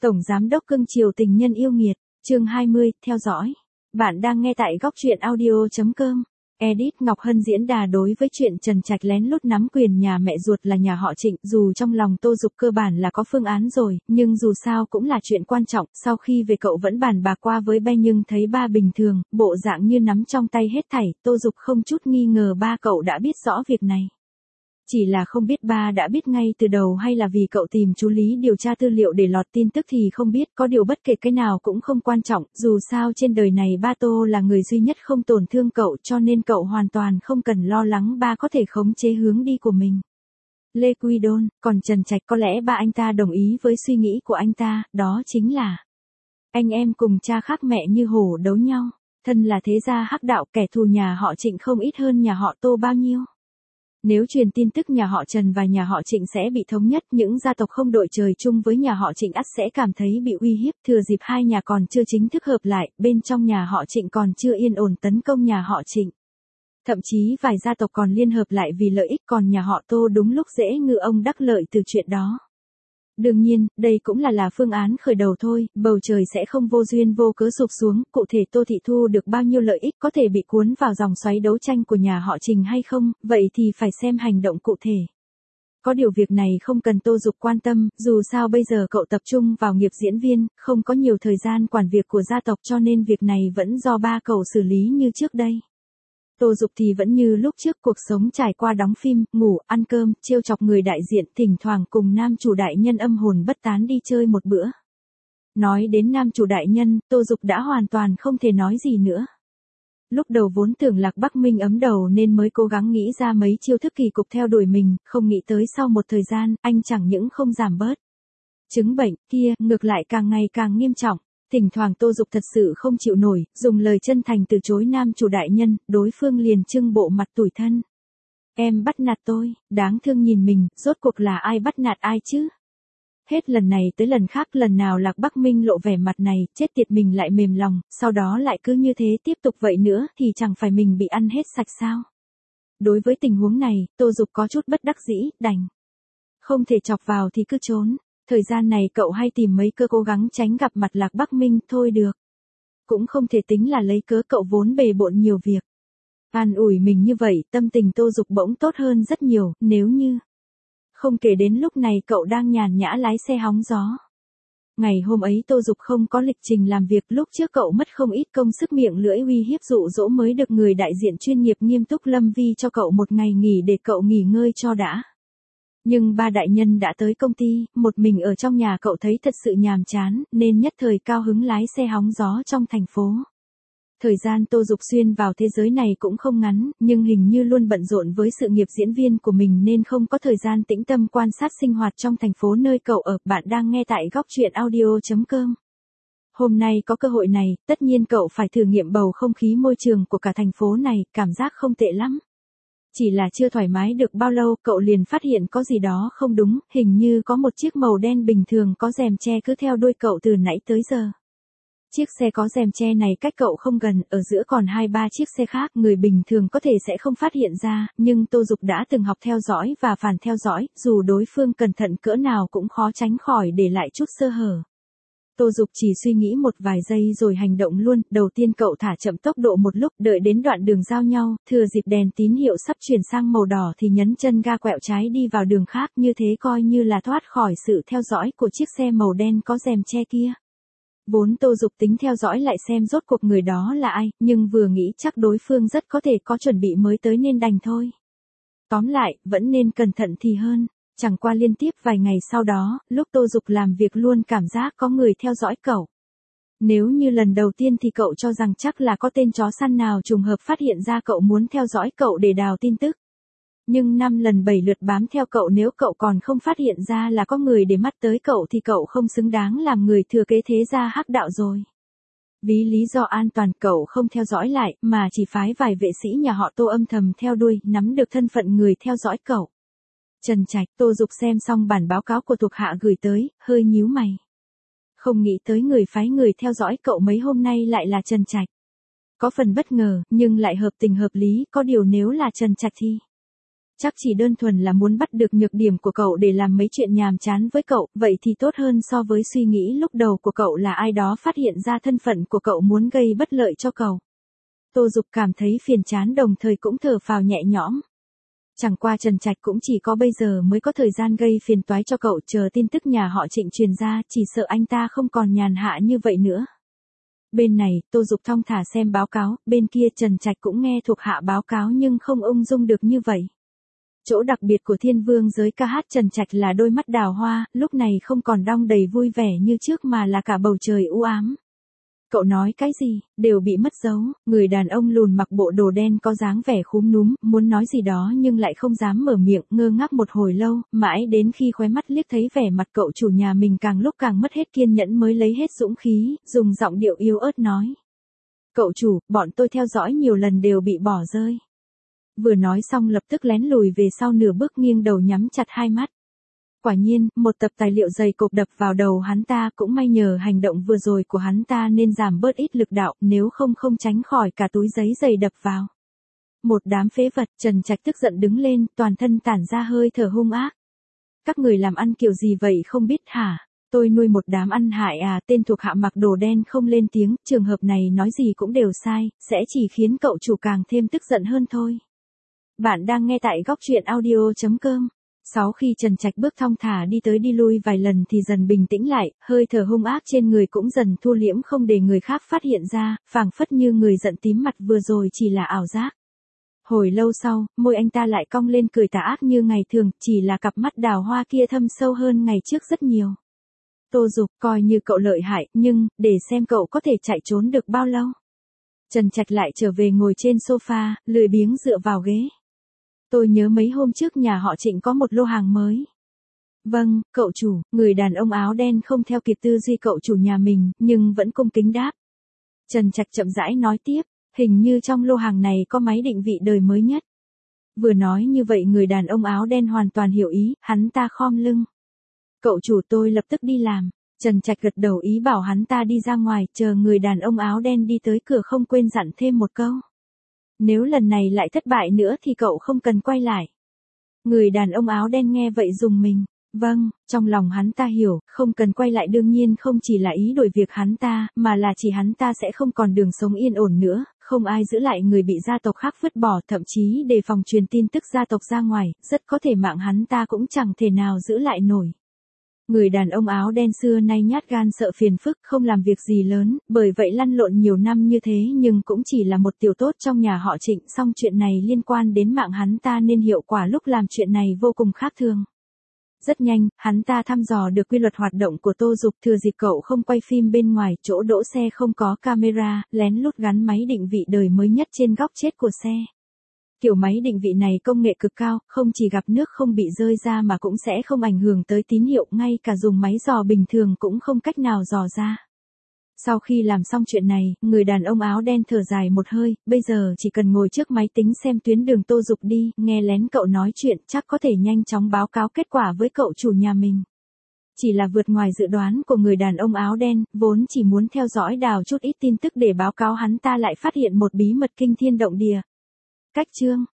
Tổng Giám đốc cưng chiều tình nhân yêu nghiệt, chương 20, theo dõi. Bạn đang nghe tại góc truyện audio.com. Edit Ngọc Hân diễn đà đối với chuyện Trần Trạch lén lút nắm quyền nhà mẹ ruột là nhà họ Trịnh, dù trong lòng Tô Dục cơ bản là có phương án rồi, nhưng dù sao cũng là chuyện quan trọng, sau khi về cậu vẫn bàn bạc qua với ba nhưng thấy ba bình thường, bộ dạng như nắm trong tay hết thảy, Tô Dục không chút nghi ngờ ba cậu đã biết rõ việc này. Chỉ là không biết ba đã biết ngay từ đầu hay là vì cậu tìm chú Lý điều tra tư liệu để lọt tin tức thì không biết, có điều bất kể cái nào cũng không quan trọng, dù sao trên đời này ba Tô là người duy nhất không tổn thương cậu cho nên cậu hoàn toàn không cần lo lắng ba có thể khống chế hướng đi của mình. Lê Quy Đôn, còn Trần Trạch có lẽ ba anh ta đồng ý với suy nghĩ của anh ta, đó chính là anh em cùng cha khác mẹ như hổ đấu nhau, thân là thế gia hắc đạo, kẻ thù nhà họ Trịnh không ít hơn nhà họ Tô bao nhiêu. Nếu truyền tin tức nhà họ Trần và nhà họ Trịnh sẽ bị thống nhất, những gia tộc không đội trời chung với nhà họ Trịnh ắt sẽ cảm thấy bị uy hiếp, thừa dịp hai nhà còn chưa chính thức hợp lại, bên trong nhà họ Trịnh còn chưa yên ổn tấn công nhà họ Trịnh. Thậm chí vài gia tộc còn liên hợp lại vì lợi ích, còn nhà họ Tô đúng lúc dễ ngư ông đắc lợi từ chuyện đó. Đương nhiên, đây cũng là phương án khởi đầu thôi, bầu trời sẽ không vô duyên vô cớ sụp xuống, cụ thể Tô Thị thu được bao nhiêu lợi ích có thể bị cuốn vào dòng xoáy đấu tranh của nhà họ Trình hay không, vậy thì phải xem hành động cụ thể. Có điều việc này không cần Tô Dục quan tâm, dù sao bây giờ cậu tập trung vào nghiệp diễn viên, không có nhiều thời gian quản việc của gia tộc cho nên việc này vẫn do ba cậu xử lý như trước đây. Tô Dục thì vẫn như lúc trước, cuộc sống trải qua đóng phim, ngủ, ăn cơm, trêu chọc người đại diện, thỉnh thoảng cùng nam chủ đại nhân âm hồn bất tán đi chơi một bữa. Nói đến nam chủ đại nhân, Tô Dục đã hoàn toàn không thể nói gì nữa. Lúc đầu vốn tưởng Lạc Bắc Minh ấm đầu nên mới cố gắng nghĩ ra mấy chiêu thức kỳ cục theo đuổi mình, không nghĩ tới sau một thời gian, anh chẳng những không giảm bớt chứng bệnh kia, ngược lại càng ngày càng nghiêm trọng. Thỉnh thoảng Tô Dục thật sự không chịu nổi, dùng lời chân thành từ chối nam chủ đại nhân, đối phương liền trưng bộ mặt tủi thân. Em bắt nạt tôi, đáng thương nhìn mình, rốt cuộc là ai bắt nạt ai chứ? Hết lần này tới lần khác, lần nào Lạc Bắc Minh lộ vẻ mặt này, chết tiệt mình lại mềm lòng, sau đó lại cứ như thế tiếp tục vậy nữa thì chẳng phải mình bị ăn hết sạch sao? Đối với tình huống này, Tô Dục có chút bất đắc dĩ, đành. Không thể chọc vào thì cứ trốn. Thời gian này cậu hay tìm mấy cơ cố gắng tránh gặp mặt Lạc Bắc Minh, thôi được. Cũng không thể tính là lấy cớ cậu vốn bề bộn nhiều việc. An ủi mình như vậy, tâm tình Tô Dục bỗng tốt hơn rất nhiều, nếu như. Không kể đến lúc này cậu đang nhàn nhã lái xe hóng gió. Ngày hôm ấy Tô Dục không có lịch trình làm việc, lúc trước cậu mất không ít công sức miệng lưỡi uy hiếp dụ dỗ mới được người đại diện chuyên nghiệp nghiêm túc Lâm Vi cho cậu một ngày nghỉ để cậu nghỉ ngơi cho đã. Nhưng ba đại nhân đã tới công ty, một mình ở trong nhà cậu thấy thật sự nhàm chán, nên nhất thời cao hứng lái xe hóng gió trong thành phố. Thời gian Tô Dục xuyên vào thế giới này cũng không ngắn, nhưng hình như luôn bận rộn với sự nghiệp diễn viên của mình nên không có thời gian tĩnh tâm quan sát sinh hoạt trong thành phố nơi cậu ở. Bạn đang nghe tại góc truyện audio.com. Hôm nay có cơ hội này, tất nhiên cậu phải thử nghiệm bầu không khí môi trường của cả thành phố này, cảm giác không tệ lắm. Chỉ là chưa thoải mái được bao lâu, cậu liền phát hiện có gì đó không đúng, hình như có một chiếc màu đen bình thường có rèm che cứ theo đuôi cậu từ nãy tới giờ. Chiếc xe có rèm che này cách cậu không gần, ở giữa còn 2-3 chiếc xe khác, người bình thường có thể sẽ không phát hiện ra, nhưng Tô Dục đã từng học theo dõi và phản theo dõi, dù đối phương cẩn thận cỡ nào cũng khó tránh khỏi để lại chút sơ hở. Tô Dục chỉ suy nghĩ một vài giây rồi hành động luôn, đầu tiên cậu thả chậm tốc độ một lúc, đợi đến đoạn đường giao nhau, thừa dịp đèn tín hiệu sắp chuyển sang màu đỏ thì nhấn chân ga quẹo trái đi vào đường khác, như thế coi như là thoát khỏi sự theo dõi của chiếc xe màu đen có rèm che kia. Vốn Tô Dục tính theo dõi lại xem rốt cuộc người đó là ai, nhưng vừa nghĩ chắc đối phương rất có thể có chuẩn bị mới tới nên đành thôi. Tóm lại, vẫn nên cẩn thận thì hơn. Chẳng qua liên tiếp vài ngày sau đó, lúc Tô Dục làm việc luôn cảm giác có người theo dõi cậu. Nếu như lần đầu tiên thì cậu cho rằng chắc là có tên chó săn nào trùng hợp phát hiện ra cậu muốn theo dõi cậu để đào tin tức. Nhưng 5 lần 7 lượt bám theo cậu, nếu cậu còn không phát hiện ra là có người để mắt tới cậu thì cậu không xứng đáng làm người thừa kế thế gia hắc đạo rồi. Vì lý do an toàn cậu không theo dõi lại, mà chỉ phái vài vệ sĩ nhà họ Tô âm thầm theo đuôi, nắm được thân phận người theo dõi cậu. Trần Trạch. Tô Dục xem xong bản báo cáo của thuộc hạ gửi tới, hơi nhíu mày. Không nghĩ tới người phái người theo dõi cậu mấy hôm nay lại là Trần Trạch. Có phần bất ngờ, nhưng lại hợp tình hợp lý, có điều nếu là Trần Trạch thì. chắc chỉ đơn thuần là muốn bắt được nhược điểm của cậu để làm mấy chuyện nhàm chán với cậu, vậy thì tốt hơn so với suy nghĩ lúc đầu của cậu là ai đó phát hiện ra thân phận của cậu muốn gây bất lợi cho cậu. Tô Dục cảm thấy phiền chán đồng thời cũng thở phào nhẹ nhõm. Chẳng qua Trần Trạch cũng chỉ có bây giờ mới có thời gian gây phiền toái cho cậu, chờ tin tức nhà họ Trịnh truyền ra, chỉ sợ anh ta không còn nhàn hạ như vậy nữa. Bên này, Tô Dục thong thả xem báo cáo, bên kia Trần Trạch cũng nghe thuộc hạ báo cáo nhưng không ung dung được như vậy. Chỗ đặc biệt của Thiên Vương giới ca hát Trần Trạch là đôi mắt đào hoa, lúc này không còn đong đầy vui vẻ như trước mà là cả bầu trời u ám. Cậu nói cái gì, đều bị mất dấu, người đàn ông lùn mặc bộ đồ đen có dáng vẻ khúm núm, muốn nói gì đó nhưng lại không dám mở miệng, ngơ ngác một hồi lâu, mãi đến khi khóe mắt liếc thấy vẻ mặt cậu chủ nhà mình càng lúc càng mất hết kiên nhẫn mới lấy hết dũng khí, dùng giọng điệu yếu ớt nói. Cậu chủ, bọn tôi theo dõi nhiều lần đều bị bỏ rơi. Vừa nói xong lập tức lén lùi về sau nửa bước, nghiêng đầu nhắm chặt hai mắt. Quả nhiên, một tập tài liệu dày cộp đập vào đầu hắn ta, cũng may nhờ hành động vừa rồi của hắn ta nên giảm bớt ít lực đạo, nếu không không tránh khỏi cả túi giấy dày đập vào. Một đám phế vật, Trần Trạch tức giận đứng lên, toàn thân tản ra hơi thở hung ác. Các người làm ăn kiểu gì vậy không biết hả? Tôi nuôi một đám ăn hại à? Tên thuộc hạ mặc đồ đen không lên tiếng, trường hợp này nói gì cũng đều sai, sẽ chỉ khiến cậu chủ càng thêm tức giận hơn thôi. Bạn đang nghe tại góc truyện audio.com. Sau khi Trần Trạch bước thong thả đi tới đi lui vài lần thì dần bình tĩnh lại, hơi thở hung ác trên người cũng dần thu liễm không để người khác phát hiện ra, phảng phất như người giận tím mặt vừa rồi chỉ là ảo giác. Hồi lâu sau, môi anh ta lại cong lên cười tà ác như ngày thường, chỉ là cặp mắt đào hoa kia thâm sâu hơn ngày trước rất nhiều. Tô Dục, coi như cậu lợi hại, nhưng, để xem cậu có thể chạy trốn được bao lâu. Trần Trạch lại trở về ngồi trên sofa, lười biếng dựa vào ghế. Tôi nhớ mấy hôm trước nhà họ Trịnh có một lô hàng mới. Vâng, cậu chủ, người đàn ông áo đen không theo kịp tư duy cậu chủ nhà mình, nhưng vẫn cung kính đáp. Trần Trạch chậm rãi nói tiếp, hình như trong lô hàng này có máy định vị đời mới nhất. Vừa nói như vậy người đàn ông áo đen hoàn toàn hiểu ý, hắn ta khom lưng. Cậu chủ, tôi lập tức đi làm. Trần Trạch gật đầu ý bảo hắn ta đi ra ngoài, chờ người đàn ông áo đen đi tới cửa không quên dặn thêm một câu. Nếu lần này lại thất bại nữa thì cậu không cần quay lại. Người đàn ông áo đen nghe vậy rùng mình. Vâng, trong lòng hắn ta hiểu, không cần quay lại đương nhiên không chỉ là ý đổi việc hắn ta, mà là chỉ hắn ta sẽ không còn đường sống yên ổn nữa, không ai giữ lại người bị gia tộc khác vứt bỏ, thậm chí đề phòng truyền tin tức gia tộc ra ngoài, rất có thể mạng hắn ta cũng chẳng thể nào giữ lại nổi. Người đàn ông áo đen xưa nay nhát gan sợ phiền phức, không làm việc gì lớn, bởi vậy lăn lộn nhiều năm như thế nhưng cũng chỉ là một tiểu tốt trong nhà họ Trịnh, song chuyện này liên quan đến mạng hắn ta nên hiệu quả lúc làm chuyện này vô cùng khác thường. Rất nhanh, hắn ta thăm dò được quy luật hoạt động của Tô Dục, thừa dịp cậu không quay phim bên ngoài, chỗ đỗ xe không có camera, lén lút gắn máy định vị đời mới nhất trên góc chết của xe. Kiểu máy định vị này công nghệ cực cao, không chỉ gặp nước không bị rơi ra mà cũng sẽ không ảnh hưởng tới tín hiệu, ngay cả dùng máy dò bình thường cũng không cách nào dò ra. Sau khi làm xong chuyện này, người đàn ông áo đen thở dài một hơi, bây giờ chỉ cần ngồi trước máy tính xem tuyến đường Tô Dục đi, nghe lén cậu nói chuyện, chắc có thể nhanh chóng báo cáo kết quả với cậu chủ nhà mình. Chỉ là vượt ngoài dự đoán của người đàn ông áo đen, vốn chỉ muốn theo dõi đào chút ít tin tức để báo cáo hắn ta lại phát hiện một bí mật kinh thiên động địa. Cách chương